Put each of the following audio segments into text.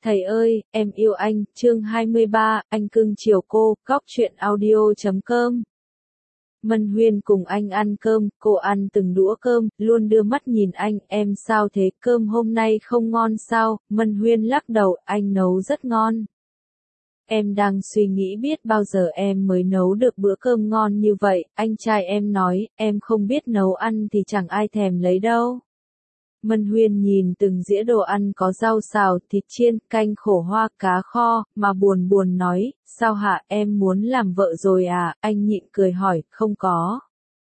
Thầy ơi, em yêu anh, chương 23, anh cưng chiều cô, góc truyện audio.com. Mân Huyên cùng anh ăn cơm, cô ăn từng đũa cơm, luôn đưa mắt nhìn anh, em sao thế, cơm hôm nay không ngon sao, Mân Huyên lắc đầu, anh nấu rất ngon. Em đang suy nghĩ biết bao giờ em mới nấu được bữa cơm ngon như vậy, anh trai em nói, em không biết nấu ăn thì chẳng ai thèm lấy đâu. Mân Huyên nhìn từng dĩa đồ ăn có rau xào, thịt chiên, canh khổ hoa, cá kho, mà buồn buồn nói, sao hả, em muốn làm vợ rồi à, anh nhịn cười hỏi, không có.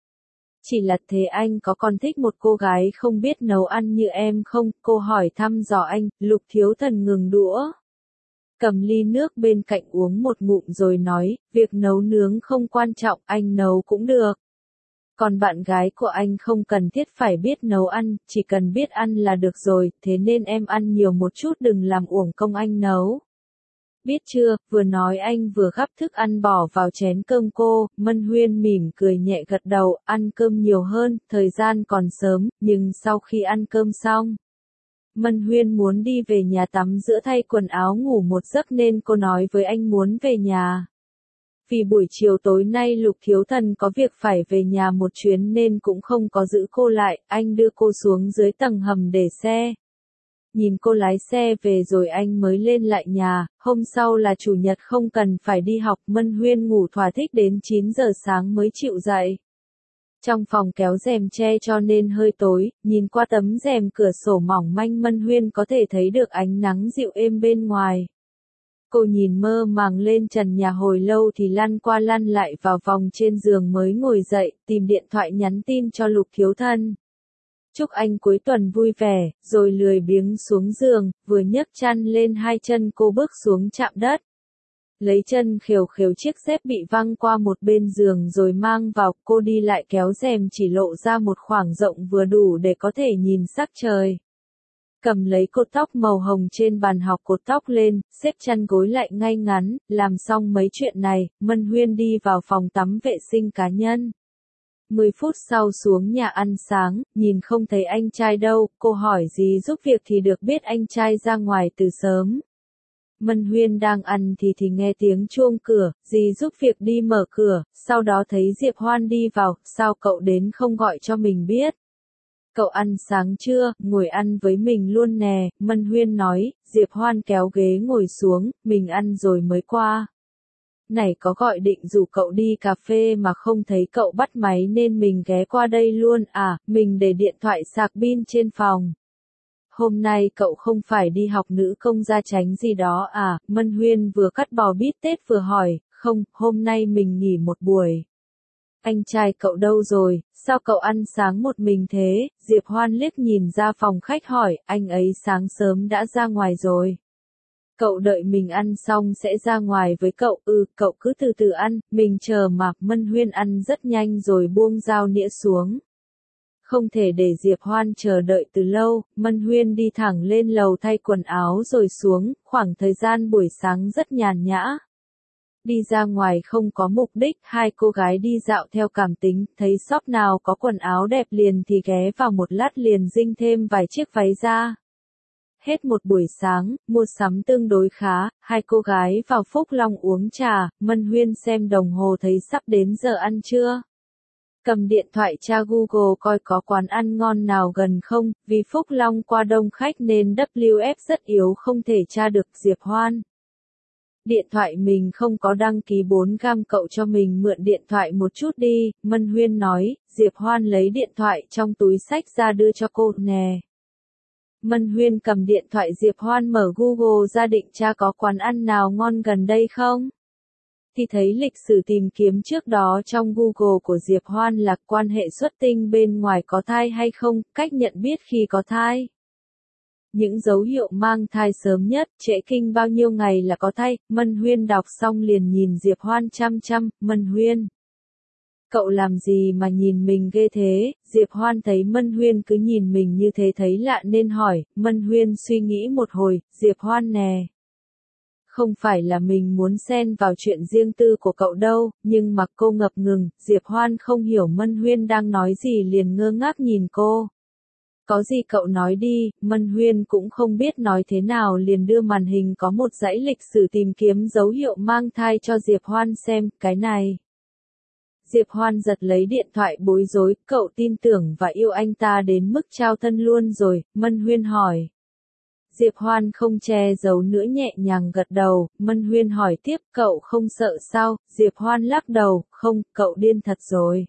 Chỉ là thế anh có còn thích một cô gái không biết nấu ăn như em không, cô hỏi thăm dò anh, Lục Thiếu Thần ngừng đũa. Cầm ly nước bên cạnh uống một ngụm rồi nói, việc nấu nướng không quan trọng, anh nấu cũng được. Còn bạn gái của anh không cần thiết phải biết nấu ăn, chỉ cần biết ăn là được rồi, thế nên em ăn nhiều một chút đừng làm uổng công anh nấu. Biết chưa, vừa nói anh vừa gắp thức ăn bỏ vào chén cơm cô, Mân Huyên mỉm cười nhẹ gật đầu, ăn cơm nhiều hơn, thời gian còn sớm, nhưng sau khi ăn cơm xong. Mân Huyên muốn đi về nhà tắm rửa thay quần áo ngủ một giấc nên cô nói với anh muốn về nhà. Vì buổi chiều tối nay Lục Thiếu Thần có việc phải về nhà một chuyến nên cũng không có giữ cô lại, anh đưa cô xuống dưới tầng hầm để xe. Nhìn cô lái xe về rồi anh mới lên lại nhà, hôm sau là chủ nhật không cần phải đi học, Mân Huyên ngủ thỏa thích đến 9 giờ sáng mới chịu dậy. Trong phòng kéo rèm che cho nên hơi tối, nhìn qua tấm rèm cửa sổ mỏng manh Mân Huyên có thể thấy được ánh nắng dịu êm bên ngoài. Cô nhìn mơ màng lên trần nhà hồi lâu thì lăn qua lăn lại vào vòng trên giường mới ngồi dậy, tìm điện thoại nhắn tin cho Lục Thiếu Thần. Chúc anh cuối tuần vui vẻ, rồi lười biếng xuống giường, vừa nhấc chăn lên hai chân cô bước xuống chạm đất. Lấy chân khều khều chiếc dép bị văng qua một bên giường rồi mang vào, cô đi lại kéo rèm chỉ lộ ra một khoảng rộng vừa đủ để có thể nhìn sắc trời. Cầm lấy cột tóc màu hồng trên bàn học cột tóc lên, xếp chăn gối lại ngay ngắn, làm xong mấy chuyện này, Mân Huyên đi vào phòng tắm vệ sinh cá nhân. 10 phút sau xuống nhà ăn sáng, nhìn không thấy anh trai đâu, cô hỏi dì giúp việc thì được biết anh trai ra ngoài từ sớm. Mân Huyên đang ăn thì nghe tiếng chuông cửa, dì giúp việc đi mở cửa, sau đó thấy Diệp Hoan đi vào, sao cậu đến không gọi cho mình biết. Cậu ăn sáng chưa, ngồi ăn với mình luôn nè, Mân Huyên nói, Diệp Hoan kéo ghế ngồi xuống, mình ăn rồi mới qua. Này có gọi định rủ cậu đi cà phê mà không thấy cậu bắt máy nên mình ghé qua đây luôn à, mình để điện thoại sạc pin trên phòng. Hôm nay cậu không phải đi học nữ công gia chánh gì đó à, Mân Huyên vừa cắt bò bít tết vừa hỏi, không, hôm nay mình nghỉ một buổi. Anh trai cậu đâu rồi, sao cậu ăn sáng một mình thế, Diệp Hoan liếc nhìn ra phòng khách hỏi, anh ấy sáng sớm đã ra ngoài rồi. Cậu đợi mình ăn xong sẽ ra ngoài với cậu, cậu cứ từ từ ăn, mình chờ mà, Mân Huyên ăn rất nhanh rồi buông dao nĩa xuống. Không thể để Diệp Hoan chờ đợi từ lâu, Mân Huyên đi thẳng lên lầu thay quần áo rồi xuống, khoảng thời gian buổi sáng rất nhàn nhã. Đi ra ngoài không có mục đích, hai cô gái đi dạo theo cảm tính, thấy shop nào có quần áo đẹp liền thì ghé vào một lát liền dinh thêm vài chiếc váy ra. Hết một buổi sáng, mua sắm tương đối khá, hai cô gái vào Phúc Long uống trà, Mân Huyên xem đồng hồ thấy sắp đến giờ ăn trưa. Cầm điện thoại tra Google coi có quán ăn ngon nào gần không, vì Phúc Long qua đông khách nên WF rất yếu không thể tra được Diệp Hoan. Điện thoại mình không có đăng ký 4GB cậu cho mình mượn điện thoại một chút đi, Mân Huyên nói, Diệp Hoan lấy điện thoại trong túi xách ra đưa cho cô, nè. Mân Huyên cầm điện thoại Diệp Hoan mở Google ra định tra có quán ăn nào ngon gần đây không? Thì thấy lịch sử tìm kiếm trước đó trong Google của Diệp Hoan là quan hệ xuất tinh bên ngoài có thai hay không, cách nhận biết khi có thai. Những dấu hiệu mang thai sớm nhất, trễ kinh bao nhiêu ngày là có thai, Mân Huyên đọc xong liền nhìn Diệp Hoan chăm chăm, Mân Huyên. Cậu làm gì mà nhìn mình ghê thế, Diệp Hoan thấy Mân Huyên cứ nhìn mình như thế thấy lạ nên hỏi, Mân Huyên suy nghĩ một hồi, Diệp Hoan nè. Không phải là mình muốn xen vào chuyện riêng tư của cậu đâu, nhưng mà cô ngập ngừng, Diệp Hoan không hiểu Mân Huyên đang nói gì liền ngơ ngác nhìn cô. Có gì cậu nói đi, Mân Huyên cũng không biết nói thế nào liền đưa màn hình có một dãy lịch sử tìm kiếm dấu hiệu mang thai cho Diệp Hoan xem, cái này. Diệp Hoan giật lấy điện thoại bối rối, cậu tin tưởng và yêu anh ta đến mức trao thân luôn rồi, Mân Huyên hỏi. Diệp Hoan không che giấu nữa nhẹ nhàng gật đầu, Mân Huyên hỏi tiếp, cậu không sợ sao, Diệp Hoan lắc đầu, không, cậu điên thật rồi.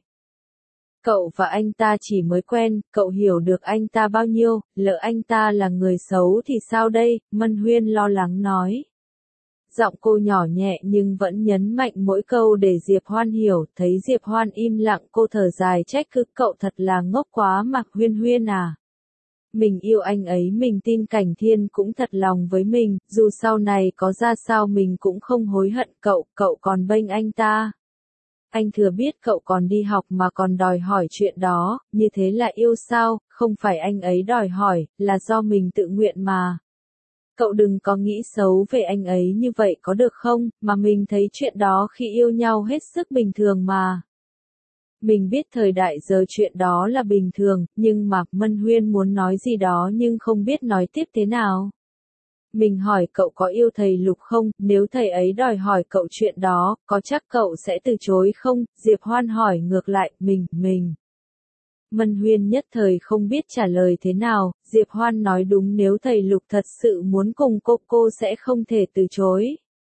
Cậu và anh ta chỉ mới quen, cậu hiểu được anh ta bao nhiêu, lỡ anh ta là người xấu thì sao đây, Mân Huyên lo lắng nói. Giọng cô nhỏ nhẹ nhưng vẫn nhấn mạnh mỗi câu để Diệp Hoan hiểu, thấy Diệp Hoan im lặng cô thở dài trách cứ cậu thật là ngốc quá mà Huyên Huyên à. Mình yêu anh ấy, mình tin Cảnh Thiên cũng thật lòng với mình, dù sau này có ra sao mình cũng không hối hận cậu còn bênh anh ta. Anh thừa biết cậu còn đi học mà còn đòi hỏi chuyện đó, như thế là yêu sao, không phải anh ấy đòi hỏi, là do mình tự nguyện mà. Cậu đừng có nghĩ xấu về anh ấy như vậy có được không, mà mình thấy chuyện đó khi yêu nhau hết sức bình thường mà. Mình biết thời đại giờ chuyện đó là bình thường, nhưng mà, Mân Huyên muốn nói gì đó nhưng không biết nói tiếp thế nào. Mình hỏi cậu có yêu thầy Lục không, nếu thầy ấy đòi hỏi cậu chuyện đó, có chắc cậu sẽ từ chối không, Diệp Hoan hỏi ngược lại, mình. Mân Huyên nhất thời không biết trả lời thế nào, Diệp Hoan nói đúng nếu thầy Lục thật sự muốn cùng cô sẽ không thể từ chối.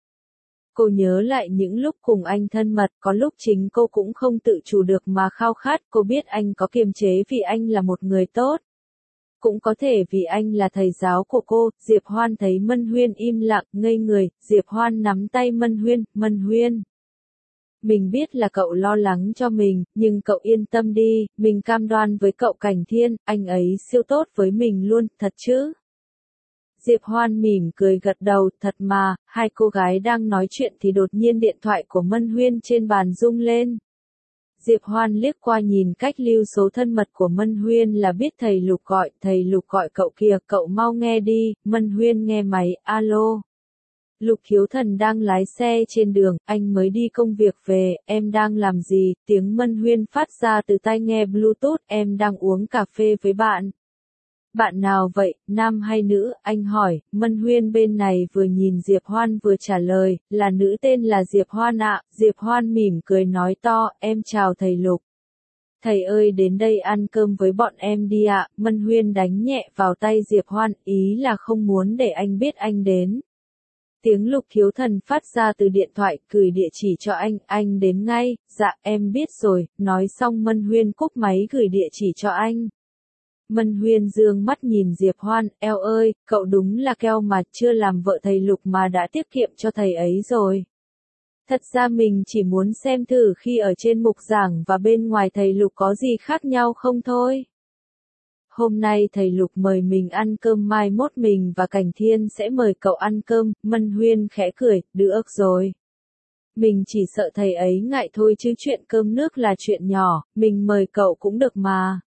Cô nhớ lại những lúc cùng anh thân mật, có lúc chính cô cũng không tự chủ được mà khao khát, cô biết anh có kiềm chế vì anh là một người tốt. Cũng có thể vì anh là thầy giáo của cô, Diệp Hoan thấy Mân Huyên im lặng, ngây người, Diệp Hoan nắm tay Mân Huyên. Mình biết là cậu lo lắng cho mình, nhưng cậu yên tâm đi, mình cam đoan với cậu Cảnh Thiên, anh ấy siêu tốt với mình luôn, thật chứ? Diệp Hoan mỉm cười gật đầu, thật mà, hai cô gái đang nói chuyện thì đột nhiên điện thoại của Mân Huyên trên bàn rung lên. Diệp Hoan liếc qua nhìn cách lưu số thân mật của Mân Huyên là biết thầy Lục gọi cậu kìa, cậu mau nghe đi, Mân Huyên nghe máy, alo. Lục Khiếu Thần đang lái xe trên đường, anh mới đi công việc về, em đang làm gì, tiếng Mân Huyên phát ra từ tai nghe Bluetooth, em đang uống cà phê với bạn. Bạn nào vậy, nam hay nữ, anh hỏi, Mân Huyên bên này vừa nhìn Diệp Hoan vừa trả lời, là nữ tên là Diệp Hoan ạ, Diệp Hoan mỉm cười nói to, em chào thầy Lục. Thầy ơi đến đây ăn cơm với bọn em đi ạ, Mân Huyên đánh nhẹ vào tay Diệp Hoan, ý là không muốn để anh biết anh đến. Tiếng Lục Khiếu Thần phát ra từ điện thoại, gửi địa chỉ cho anh đến ngay, dạ em biết rồi, nói xong Mân Huyên cúp máy gửi địa chỉ cho anh. Mân Huyên dương mắt nhìn Diệp Hoan, eo ơi, cậu đúng là keo mà chưa làm vợ thầy Lục mà đã tiết kiệm cho thầy ấy rồi. Thật ra mình chỉ muốn xem thử khi ở trên mục giảng và bên ngoài thầy Lục có gì khác nhau không thôi. Hôm nay thầy Lục mời mình ăn cơm, mai mốt mình và Cảnh Thiên sẽ mời cậu ăn cơm, Mân Huyên khẽ cười, được rồi. Mình chỉ sợ thầy ấy ngại thôi chứ chuyện cơm nước là chuyện nhỏ, mình mời cậu cũng được mà.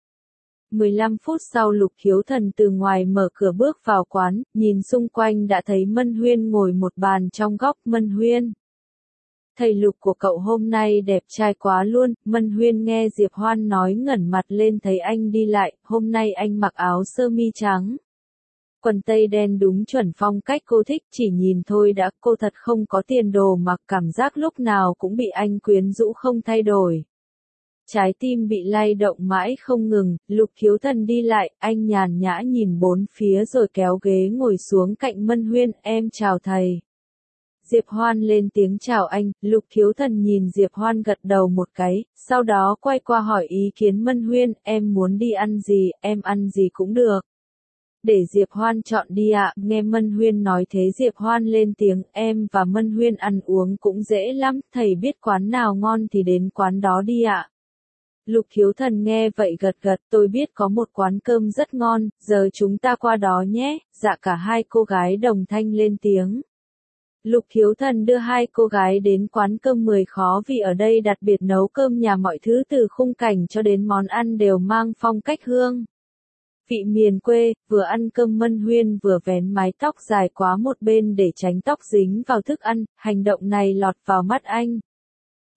15 phút sau Lục Khiếu Thần từ ngoài mở cửa bước vào quán, nhìn xung quanh đã thấy Mân Huyên ngồi một bàn trong góc. Mân Huyên, thầy Lục của cậu hôm nay đẹp trai quá luôn, Mân Huyên nghe Diệp Hoan nói ngẩng mặt lên thấy anh đi lại, hôm nay anh mặc áo sơ mi trắng. Quần tây đen đúng chuẩn phong cách cô thích, chỉ nhìn thôi đã cô thật không có tiền đồ mặc, cảm giác lúc nào cũng bị anh quyến rũ không thay đổi. Trái tim bị lay động mãi không ngừng, Lục Khiếu Thần đi lại, anh nhàn nhã nhìn bốn phía rồi kéo ghế ngồi xuống cạnh Mân Huyên, em chào thầy. Diệp Hoan lên tiếng chào anh, Lục Khiếu Thần nhìn Diệp Hoan gật đầu một cái, sau đó quay qua hỏi ý kiến Mân Huyên, em muốn đi ăn gì, em ăn gì cũng được. Để Diệp Hoan chọn đi ạ, nghe Mân Huyên nói thế Diệp Hoan lên tiếng, em và Mân Huyên ăn uống cũng dễ lắm, thầy biết quán nào ngon thì đến quán đó đi ạ. Lục Khiếu Thần nghe vậy gật gật, tôi biết có một quán cơm rất ngon, giờ chúng ta qua đó nhé, dạ cả hai cô gái đồng thanh lên tiếng. Lục Khiếu Thần đưa hai cô gái đến quán cơm 10 khó vì ở đây đặc biệt nấu cơm nhà, mọi thứ từ khung cảnh cho đến món ăn đều mang phong cách hương vị miền quê. Vừa ăn cơm Mân Huyên vừa vén mái tóc dài quá một bên để tránh tóc dính vào thức ăn, hành động này lọt vào mắt anh.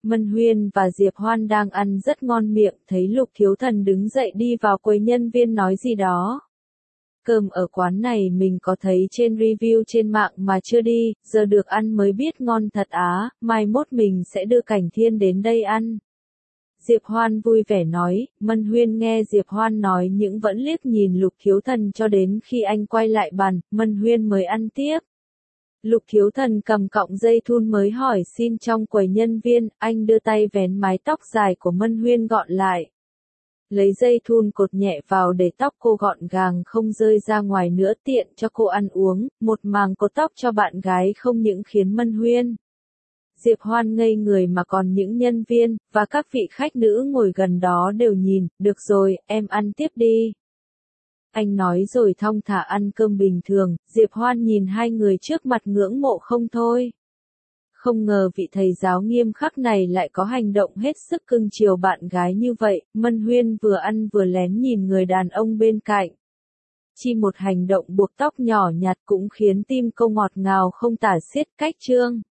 Mân Huyên và Diệp Hoan đang ăn rất ngon miệng, thấy Lục Thiếu Thần đứng dậy đi vào quầy nhân viên nói gì đó. Cơm ở quán này mình có thấy trên review trên mạng mà chưa đi, giờ được ăn mới biết ngon thật á, mai mốt mình sẽ đưa Cảnh Thiên đến đây ăn. Diệp Hoan vui vẻ nói, Mân Huyên nghe Diệp Hoan nói nhưng vẫn liếc nhìn Lục Thiếu Thần cho đến khi anh quay lại bàn, Mân Huyên mới ăn tiếp. Lục Thiếu Thần cầm cọng dây thun mới hỏi xin trong quầy nhân viên, anh đưa tay vén mái tóc dài của Mân Huyên gọn lại. Lấy dây thun cột nhẹ vào để tóc cô gọn gàng không rơi ra ngoài nữa tiện cho cô ăn uống, một màng cột tóc cho bạn gái không những khiến Mân Huyên. Diệp Hoan ngây người mà còn những nhân viên, và các vị khách nữ ngồi gần đó đều nhìn, được rồi, em ăn tiếp đi. Anh nói rồi thong thả ăn cơm bình thường, Diệp Hoan nhìn hai người trước mặt ngưỡng mộ không thôi. Không ngờ vị thầy giáo nghiêm khắc này lại có hành động hết sức cưng chiều bạn gái như vậy, Mân Huyên vừa ăn vừa lén nhìn người đàn ông bên cạnh. Chỉ một hành động buộc tóc nhỏ nhặt cũng khiến tim cô ngọt ngào không tả xiết. Cách chương